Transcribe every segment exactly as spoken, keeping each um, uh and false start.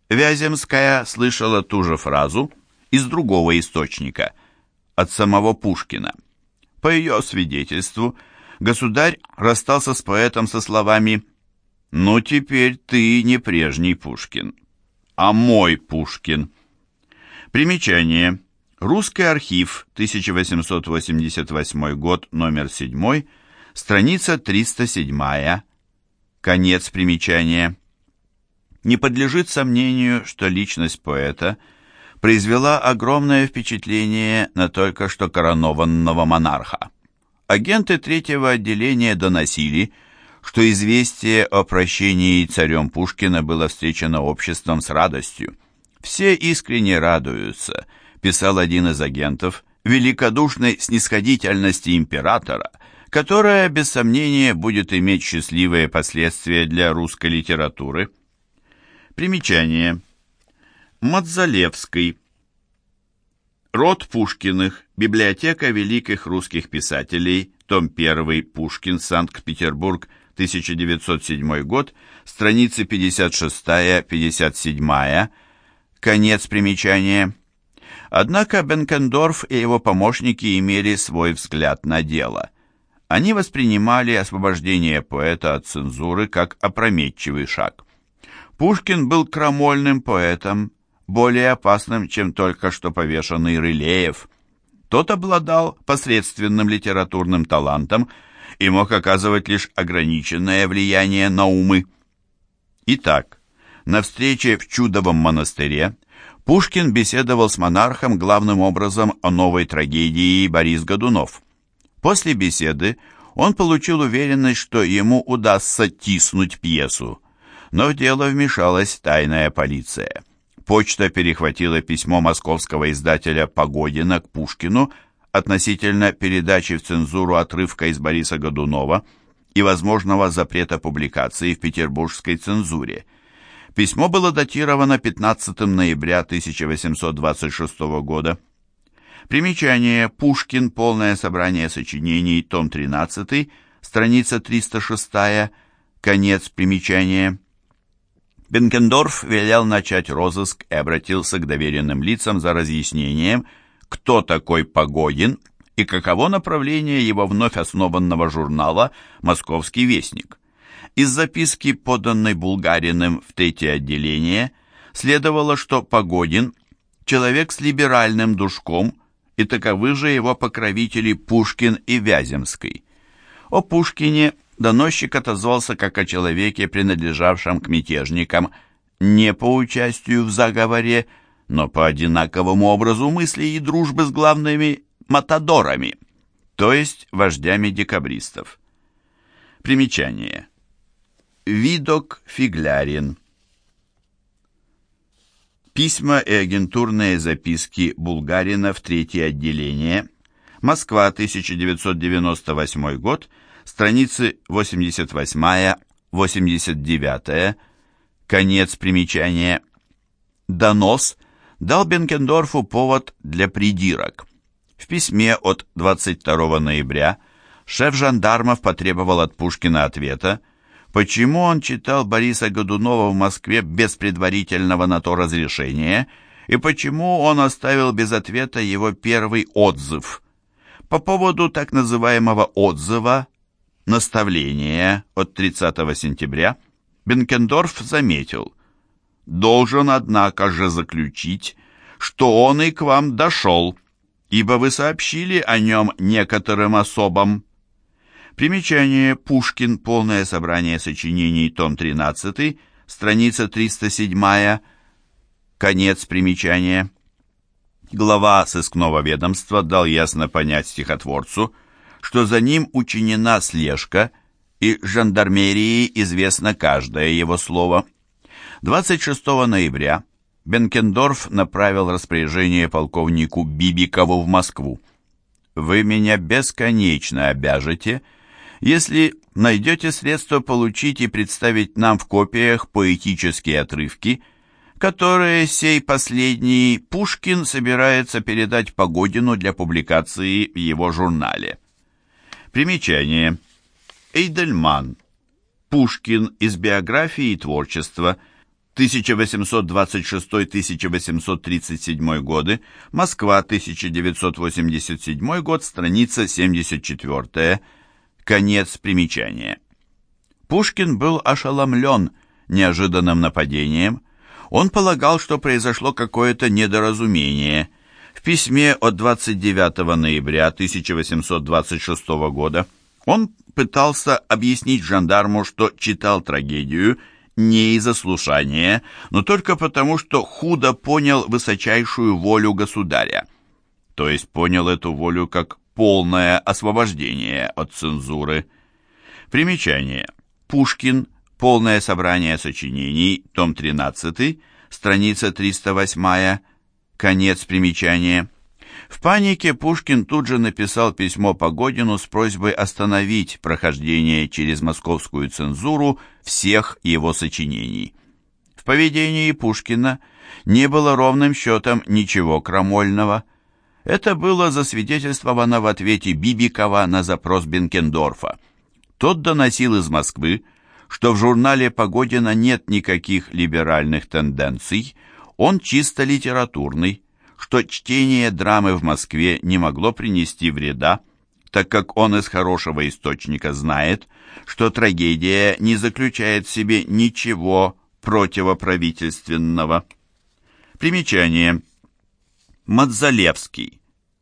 Вяземская слышала ту же фразу из другого источника, от самого Пушкина. По ее свидетельству, государь расстался с поэтом со словами «Ну, теперь ты не прежний Пушкин, а мой Пушкин». Примечание. Русский архив, тысяча восемьсот восемьдесят восьмой год, номер семь, страница триста семь. Конец примечания. Не подлежит сомнению, что личность поэта произвела огромное впечатление на только что коронованного монарха. Агенты третьего отделения доносили, что известие о прощении царем Пушкина было встречено обществом с радостью. «Все искренне радуются», — писал один из агентов, «великодушной снисходительности императора, которая, без сомнения, будет иметь счастливые последствия для русской литературы». Примечание. Мадзалевский. Род Пушкиных. Библиотека великих русских писателей. Том один. Пушкин. Санкт-Петербург. тысяча девятьсот седьмой год. Страницы пятьдесят шесть пятьдесят семь. Конец примечания. Однако Бенкендорф и его помощники имели свой взгляд на дело. Они воспринимали освобождение поэта от цензуры как опрометчивый шаг. Пушкин был крамольным поэтом, более опасным, чем только что повешенный Рылеев. Тот обладал посредственным литературным талантом и мог оказывать лишь ограниченное влияние на умы. Итак, на встрече в Чудовом монастыре Пушкин беседовал с монархом главным образом о новой трагедии «Борис Годунов». После беседы он получил уверенность, что ему удастся тиснуть пьесу. Но в дело вмешалась тайная полиция. Почта перехватила письмо московского издателя Погодина к Пушкину относительно передачи в цензуру отрывка из Бориса Годунова и возможного запрета публикации в петербургской цензуре. Письмо было датировано пятнадцатого ноября тысяча восемьсот двадцать шестого года. Примечание. Пушкин. Полное собрание сочинений. Том тринадцатый. Страница триста шесть. Конец примечания. Бенкендорф велел начать розыск и обратился к доверенным лицам за разъяснением, кто такой Погодин и каково направление его вновь основанного журнала «Московский вестник». Из записки, поданной Булгариным в третье отделение, следовало, что Погодин – человек с либеральным душком, и таковы же его покровители Пушкин и Вяземский. О Пушкине доносчик отозвался как о человеке, принадлежавшем к мятежникам, не по участию в заговоре, но по одинаковому образу мысли и дружбы с главными матадорами, то есть вождями декабристов. Примечание. Видок Фиглярин. Письма и агентурные записки Булгарина в третье отделение. Москва, тысяча девятьсот девяносто восьмой год. Страницы восемьдесят восемь восемьдесят девять. Конец примечания. Донос дал Бенкендорфу повод для придирок. В письме от двадцать второго ноября шеф жандармов потребовал от Пушкина ответа, почему он читал Бориса Годунова в Москве без предварительного на то разрешения и почему он оставил без ответа его первый отзыв. По поводу так называемого отзыва, наставления от тридцатого сентября, Бенкендорф заметил: «Должен, однако же, заключить, что он и к вам дошел, ибо вы сообщили о нем некоторым особам». Примечание. Пушкин. Полное собрание сочинений. Том тринадцатый. Страница триста семь. Конец примечания. Глава сыскного ведомства дал ясно понять стихотворцу, что за ним учинена слежка, и жандармерии известно каждое его слово. двадцать шестого ноября Бенкендорф направил распоряжение полковнику Бибикову в Москву. «Вы меня бесконечно обяжете, если найдете средства получить и представить нам в копиях поэтические отрывки, которые сей последний Пушкин собирается передать Погодину для публикации в его журнале». Примечание. Эйдельман. Пушкин из биографии и творчества. тысяча восемьсот двадцать шестой — тысяча восемьсот тридцать седьмой годы, Москва, тысяча девятьсот восемьдесят седьмой год, страница семьдесят четыре, конец примечания. Пушкин был ошеломлен неожиданным нападением. Он полагал, что произошло какое-то недоразумение. В письме от двадцать девятого ноября тысяча восемьсот двадцать шестого года он пытался объяснить жандарму, что читал трагедию не из ослушания, но только потому, что худо понял высочайшую волю государя. То есть понял эту волю как полное освобождение от цензуры. Примечание. Пушкин. Полное собрание сочинений. Том тринадцатый. Страница триста восемь. Конец примечания. В панике Пушкин тут же написал письмо Погодину с просьбой остановить прохождение через московскую цензуру всех его сочинений. В поведении Пушкина не было ровным счетом ничего крамольного. Это было засвидетельствовано в ответе Бибикова на запрос Бенкендорфа. Тот доносил из Москвы, что в журнале Погодина нет никаких либеральных тенденций, он чисто литературный, что чтение драмы в Москве не могло принести вреда, так как он из хорошего источника знает, что трагедия не заключает в себе ничего противоправительственного. Примечание. Мадзалевский.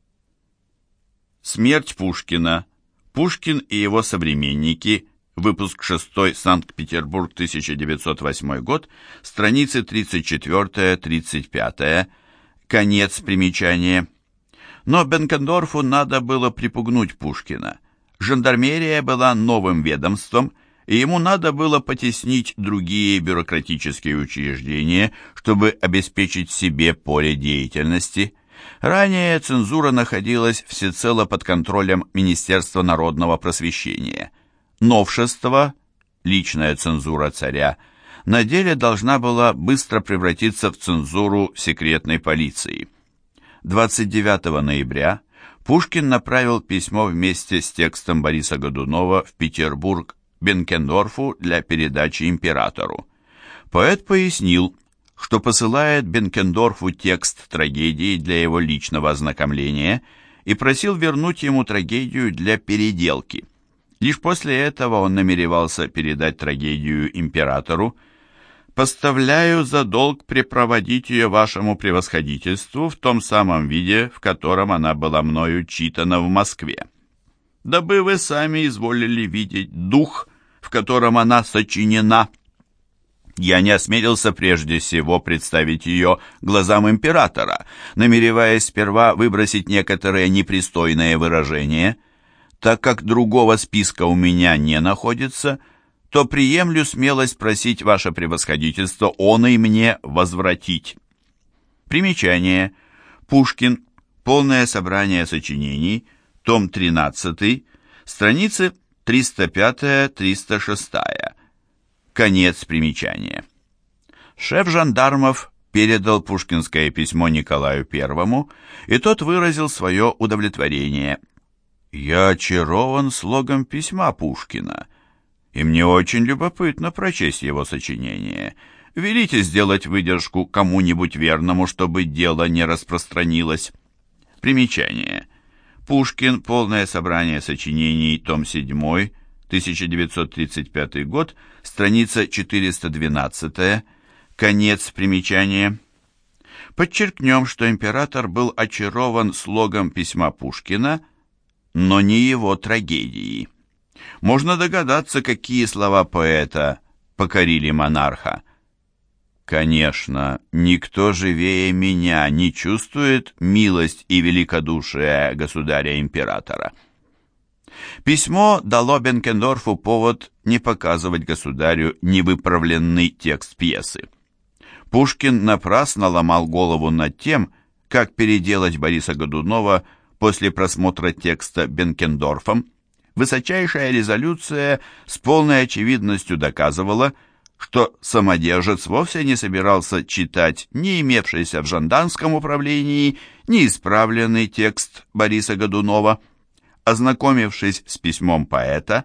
Смерть Пушкина. Пушкин и его современники. Выпуск шестой, Санкт-Петербург, тысяча девятьсот восьмой год, страницы тридцать четыре — тридцать пять. Конец примечания. Но Бенкендорфу надо было припугнуть Пушкина. Жандармерия была новым ведомством, и ему надо было потеснить другие бюрократические учреждения, чтобы обеспечить себе поле деятельности. Ранее цензура находилась всецело под контролем Министерства народного просвещения. Новшество, личная цензура царя, на деле должна была быстро превратиться в цензуру секретной полиции. двадцать девятого ноября Пушкин направил письмо вместе с текстом Бориса Годунова в Петербург Бенкендорфу для передачи императору. Поэт пояснил, что посылает Бенкендорфу текст трагедии для его личного ознакомления и просил вернуть ему трагедию для переделки. Лишь после этого он намеревался передать трагедию императору. «Поставляю за долг препроводить ее вашему превосходительству в том самом виде, в котором она была мною читана в Москве. Дабы вы сами изволили видеть дух, в котором она сочинена. Я не осмелился прежде всего представить ее глазам императора, намереваясь сперва выбросить некоторые непристойные выражения. Так как другого списка у меня не находится, то приемлю смелость просить ваше превосходительство он и мне возвратить». Примечание. Пушкин. Полное собрание сочинений. Том тринадцатый. Страницы триста пять — триста шесть. Конец примечания. Шеф жандармов передал пушкинское письмо Николаю Первому, и тот выразил свое удовлетворение. «Я очарован слогом письма Пушкина, и мне очень любопытно прочесть его сочинение. Велите сделать выдержку кому-нибудь верному, чтобы дело не распространилось». Примечание. Пушкин. Полное собрание сочинений. Том седьмой. тысяча девятьсот тридцать пятый год. Страница четыреста двенадцать. Конец примечания. Подчеркнем, что император был очарован слогом письма Пушкина, но не его трагедией. Можно догадаться, какие слова поэта покорили монарха. «Конечно, никто живее меня не чувствует милость и великодушие государя-императора». Письмо дало Бенкендорфу повод не показывать государю невыправленный текст пьесы. Пушкин напрасно ломал голову над тем, как переделать Бориса Годунова после просмотра текста Бенкендорфом. Высочайшая резолюция с полной очевидностью доказывала, что самодержец вовсе не собирался читать ни имевшийся в жандармском управлении, ни исправленный текст Бориса Годунова. Ознакомившись с письмом поэта,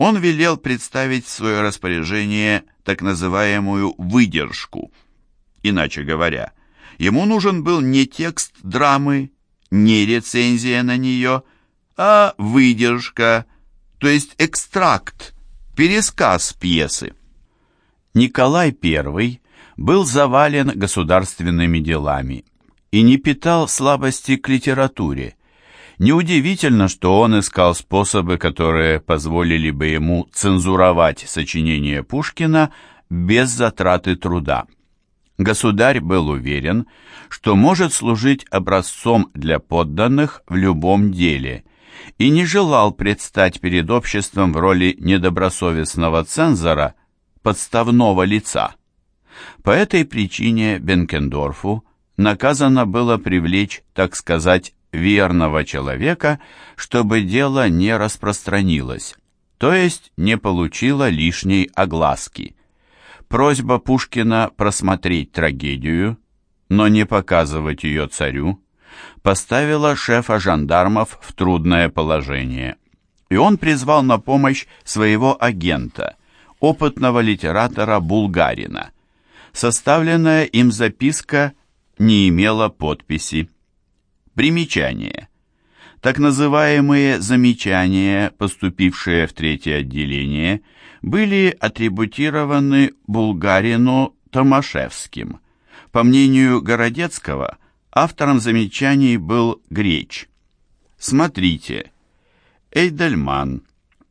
он велел представить в свое распоряжение так называемую «выдержку». Иначе говоря, ему нужен был не текст драмы, не рецензия на нее, а выдержка, то есть экстракт, пересказ пьесы. Николай Первый был завален государственными делами и не питал слабости к литературе. Неудивительно, что он искал способы, которые позволили бы ему цензуровать сочинения Пушкина без затраты труда. Государь был уверен, что может служить образцом для подданных в любом деле, и не желал предстать перед обществом в роли недобросовестного цензора, подставного лица. По этой причине Бенкендорфу наказано было привлечь, так сказать, верного человека, чтобы дело не распространилось, то есть не получило лишней огласки. Просьба Пушкина просмотреть трагедию, но не показывать ее царю, поставила шефа жандармов в трудное положение, и он призвал на помощь своего агента, опытного литератора Булгарина. Составленная им записка не имела подписи. Примечание. Так называемые замечания, поступившие в третье отделение, были атрибутированы Булгарину Томашевским. По мнению Городецкого, автором замечаний был Греч. Смотрите. Эйдельман.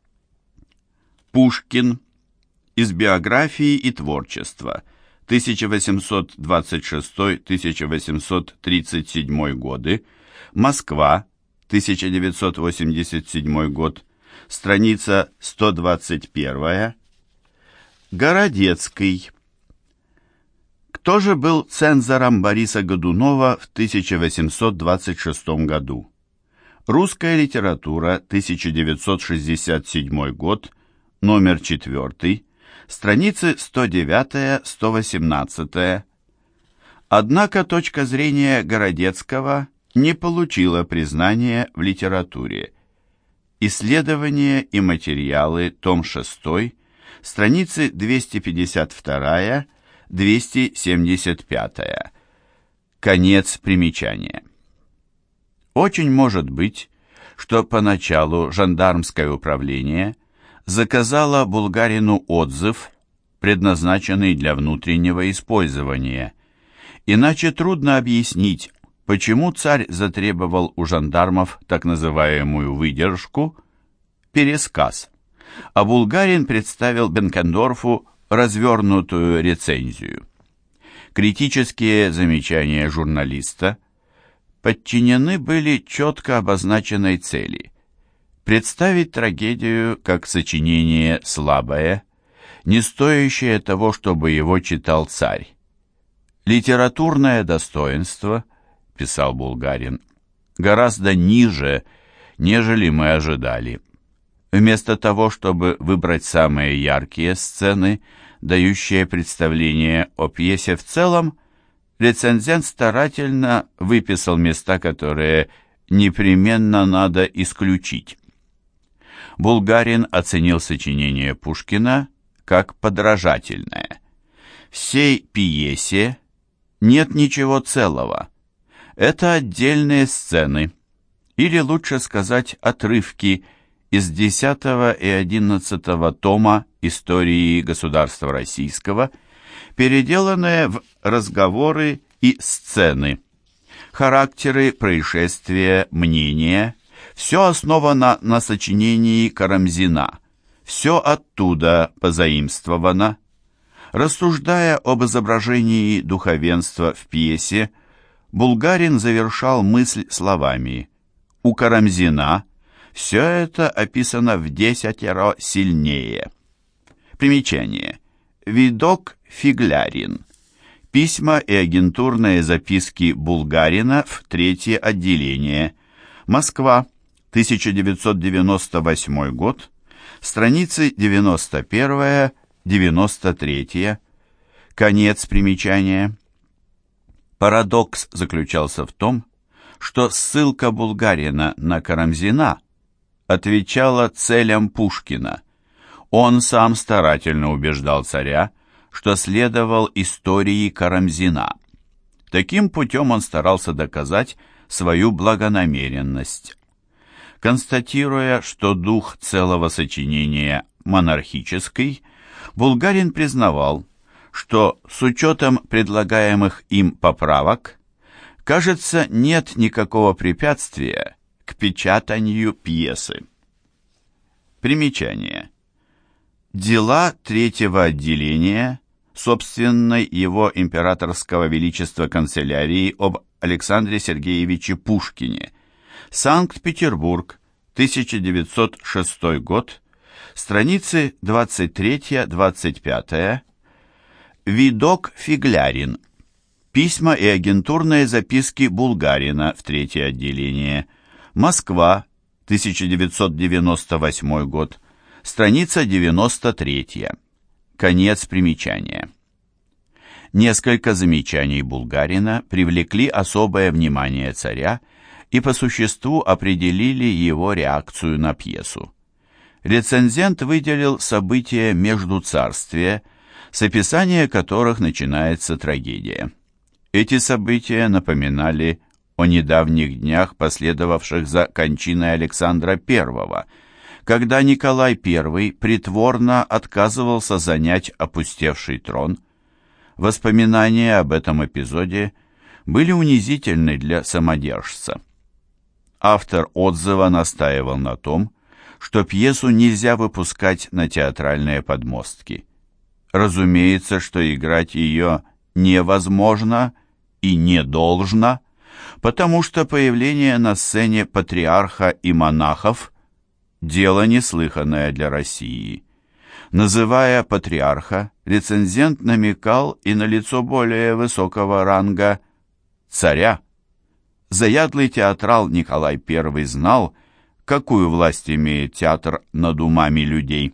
Пушкин. Из биографии и творчества. тысяча восемьсот двадцать шестой — тысяча восемьсот тридцать седьмой годы. Москва. тысяча девятьсот восемьдесят седьмой год. Страница сто двадцать первая. Городецкий. Кто же был цензором Бориса Годунова в тысяча восемьсот двадцать шестом году? Русская литература, тысяча девятьсот шестьдесят седьмой год, номер четвертый, страницы сто девять — сто восемнадцать. Однако точка зрения Городецкого не получила признания в литературе. Исследования и материалы, том шестой, страницы двести пятьдесят два — двести семьдесят пять. Конец примечания. Очень может быть, что поначалу жандармское управление заказало Булгарину отзыв, предназначенный для внутреннего использования. Иначе трудно объяснить, почему царь затребовал у жандармов так называемую выдержку, пересказ, а Булгарин представил Бенкендорфу развернутую рецензию. Критические замечания журналиста подчинены были четко обозначенной цели – представить трагедию как сочинение слабое, не стоящее того, чтобы его читал царь. «Литературное достоинство, – писал Булгарин, – гораздо ниже, нежели мы ожидали. Вместо того, чтобы выбрать самые яркие сцены, дающие представление о пьесе в целом, рецензент старательно выписал места, которые непременно надо исключить». Булгарин оценил сочинение Пушкина как подражательное. В сей пьесе нет ничего целого. Это отдельные сцены, или лучше сказать отрывки из десятого и одиннадцатого тома истории государства российского, переделанные в разговоры и сцены. Характеры, происшествия, мнения – все основано на сочинении Карамзина, все оттуда позаимствовано. Рассуждая об изображении духовенства в пьесе, Булгарин завершал мысль словами: «У Карамзина все это описано в десятеро сильнее». Примечание. Видок Фиглярин. Письма и агентурные записки Булгарина в третье отделение. Москва, тысяча девятьсот девяносто восьмой год. Страницы девяносто первая — девяносто третья. Конец примечания. Парадокс заключался в том, что ссылка Булгарина на Карамзина отвечала целям Пушкина. Он сам старательно убеждал царя, что следовал истории Карамзина. Таким путем он старался доказать свою благонамеренность. Констатируя, что дух целого сочинения монархический, Булгарин признавал, что с учетом предлагаемых им поправок, кажется, нет никакого препятствия к печатанию пьесы. Примечание. Дела третьего отделения собственной его императорского величества канцелярии об Александре Сергеевиче Пушкине. Санкт-Петербург, тысяча девятьсот шестой год, страницы двадцать три-двадцать пять. Видок Фиглярин. Письма и агентурные записки Булгарина в третье отделение. Москва, тысяча девятьсот девяносто восьмой год, страница девяносто три. Конец примечания. Несколько замечаний Булгарина привлекли особое внимание царя и по существу определили его реакцию на пьесу. Рецензент выделил события Междуцарствия, с описания которых начинается трагедия. Эти события напоминали о недавних днях, последовавших за кончиной Александра Первого, когда Николай Первый притворно отказывался занять опустевший трон. Воспоминания об этом эпизоде были унизительны для самодержца. Автор отзыва настаивал на том, что пьесу нельзя выпускать на театральные подмостки. Разумеется, что играть ее невозможно и не должно, потому что появление на сцене патриарха и монахов – дело неслыханное для России. Называя патриарха, рецензент намекал и на лицо более высокого ранга – царя. Заядлый театрал Николай Первый знал, какую власть имеет театр над умами людей.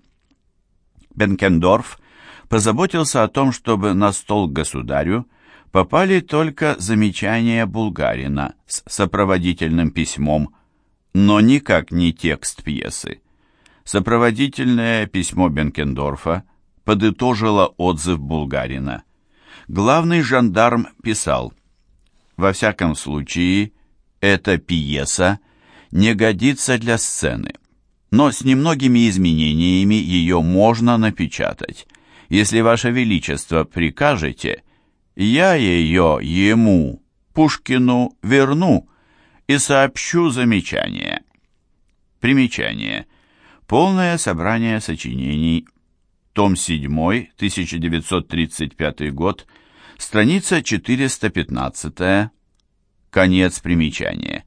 Бенкендорф позаботился о том, чтобы на стол к государю попали только замечания Булгарина с сопроводительным письмом, но никак не текст пьесы. Сопроводительное письмо Бенкендорфа подытожило отзыв Булгарина. Главный жандарм писал: «Во всяком случае, эта пьеса не годится для сцены, но с немногими изменениями ее можно напечатать. Если Ваше Величество прикажете, я ее ему, Пушкину, верну и сообщу замечания». Примечание. Полное собрание сочинений. Том седьмой, тысяча девятьсот тридцать пятый год, страница четыреста пятнадцать. Конец примечания.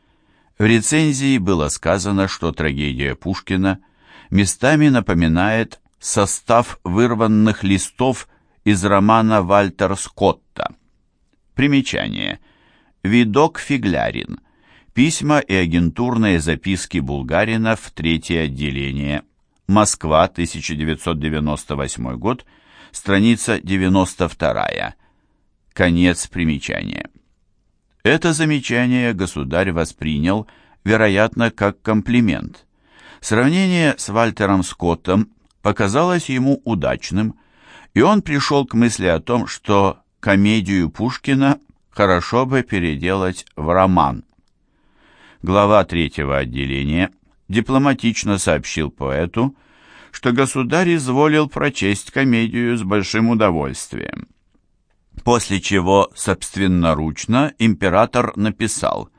В рецензии было сказано, что трагедия Пушкина местами напоминает состав вырванных листов из романа Вальтер Скотта. Примечание. Видок Фиглярин. Письма и агентурные записки Булгарина в третье отделение. Москва, тысяча девятьсот девяносто восьмой год, страница девяносто два. Конец примечания. Это замечание государь воспринял, вероятно, как комплимент. Сравнение с Вальтером Скоттом показалось ему удачным, и он пришел к мысли о том, что комедию Пушкина хорошо бы переделать в роман. Глава третьего отделения дипломатично сообщил поэту, что государь изволил прочесть комедию с большим удовольствием. После чего собственноручно император написал: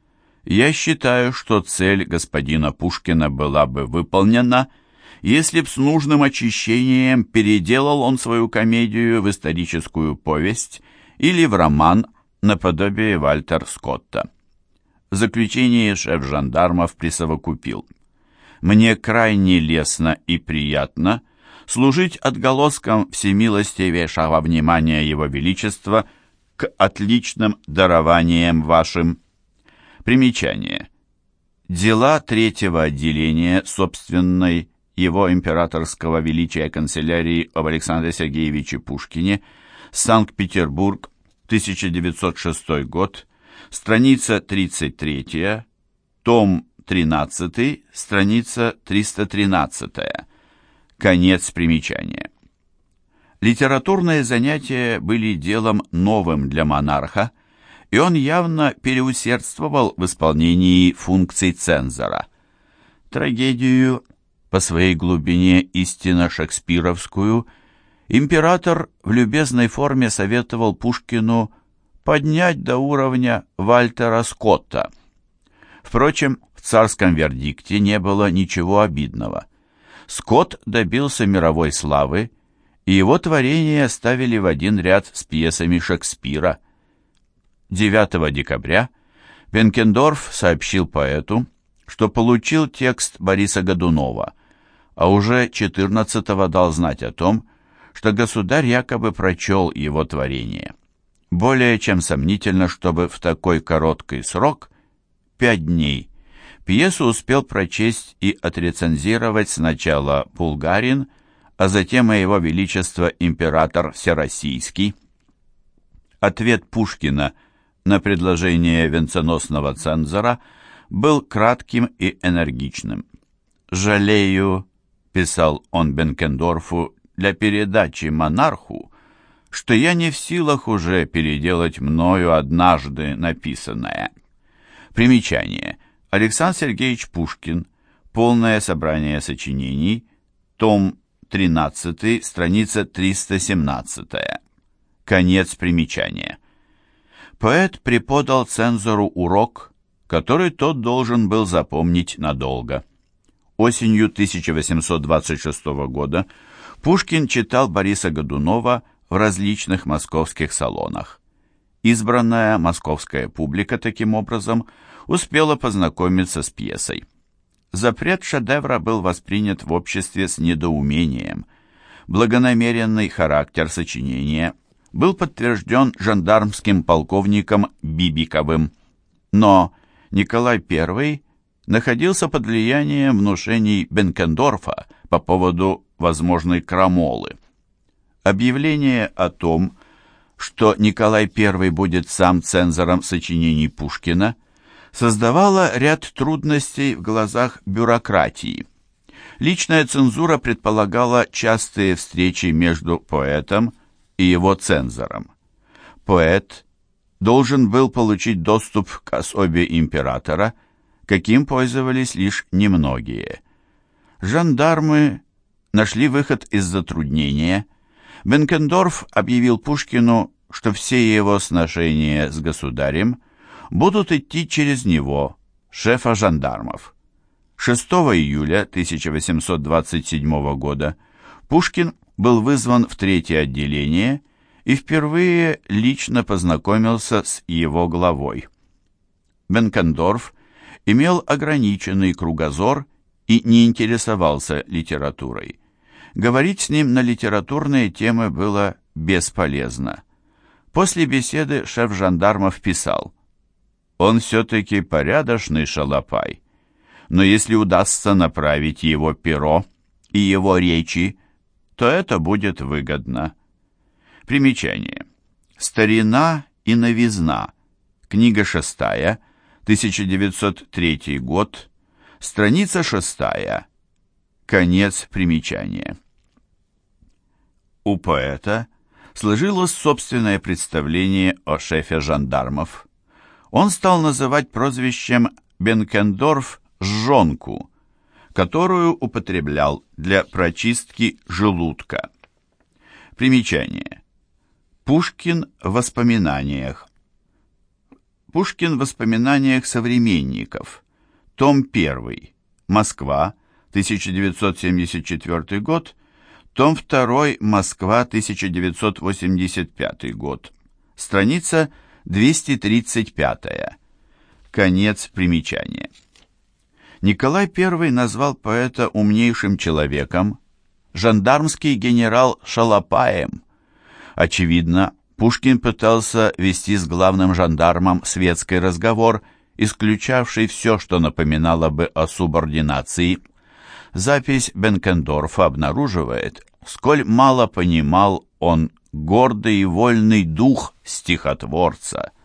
«Я считаю, что цель господина Пушкина была бы выполнена, если б с нужным очищением переделал он свою комедию в историческую повесть или в роман наподобие Вальтер Скотта». В заключении шеф жандармов присовокупил: «Мне крайне лестно и приятно служить отголоском всемилостивейшего внимания Его Величества к отличным дарованиям вашим». Примечание. Дела третьего отделения собственной Его Императорского Величия канцелярии об Александре Сергеевиче Пушкине, Санкт-Петербург, тысяча девятьсот шестой год, страница тридцать три, том тринадцатый, страница триста тринадцать. Конец примечания. Литературные занятия были делом новым для монарха, и он явно переусердствовал в исполнении функций цензора. Трагедию, по своей глубине истинно шекспировскую, император в любезной форме советовал Пушкину поднять до уровня Вальтера Скотта. Впрочем, в царском вердикте не было ничего обидного. Скотт добился мировой славы, и его творения ставили в один ряд с пьесами Шекспира. девятого декабря Бенкендорф сообщил поэту, что получил текст Бориса Годунова, а уже четырнадцатого дал знать о том, что государь якобы прочел его творение. Более чем сомнительно, чтобы в такой короткий срок, пять дней, пьесу успел прочесть и отрецензировать сначала Булгарин, а затем и его величество император Всероссийский. Ответ Пушкина на предложение венценосного цензора был кратким и энергичным. «Жалею», — писал он Бенкендорфу для передачи монарху, «что я не в силах уже переделать мною однажды написанное». Примечание. Александр Сергеевич Пушкин. Полное собрание сочинений. Том тринадцатый, страница триста семнадцатая. Конец примечания. Поэт преподал цензору урок, который тот должен был запомнить надолго. Осенью тысяча восемьсот двадцать шестого года Пушкин читал Бориса Годунова в различных московских салонах. Избранная московская публика таким образом успела познакомиться с пьесой. Запрет шедевра был воспринят в обществе с недоумением. Благонамеренный характер сочинения был подтвержден жандармским полковником Бибиковым, но Николай Первый находился под влиянием внушений Бенкендорфа по поводу возможной крамолы. Объявление о том, что Николай Первый будет сам цензором сочинений Пушкина, создавало ряд трудностей в глазах бюрократии. Личная цензура предполагала частые встречи между поэтом и его цензором. Поэт должен был получить доступ к особе императора, каким пользовались лишь немногие. Жандармы нашли выход из затруднения. Бенкендорф объявил Пушкину, что все его сношения с государем будут идти через него, шефа жандармов. шестого июля тысяча восемьсот двадцать седьмого года Пушкин был вызван в третье отделение и впервые лично познакомился с его главой. Бенкендорф имел ограниченный кругозор и не интересовался литературой. Говорить с ним на литературные темы было бесполезно. После беседы шеф жандармов писал: «Он все-таки порядочный шалопай, но если удастся направить его перо и его речи, то это будет выгодно». Примечание. «Старина и новизна». Книга шестая, тысяча девятьсот третий год, страница шестая. Конец примечания. У поэта сложилось собственное представление о шефе жандармов. Он стал называть прозвищем Бенкендорф «жжонку», которую употреблял для прочистки желудка. Примечание. Пушкин в воспоминаниях. Пушкин в воспоминаниях современников. Том первый. Москва, тысяча девятьсот семьдесят четвёртый год. Том второй. Москва, тысяча девятьсот восемьдесят пятый год. Страница двести тридцать пятая. Конец примечания. Николай Первый назвал поэта умнейшим человеком, жандармский генерал шалопаем. Очевидно, Пушкин пытался вести с главным жандармом светский разговор, исключавший все, что напоминало бы о субординации. Запись Бенкендорфа обнаруживает, сколь мало понимал он гордый и вольный дух стихотворца.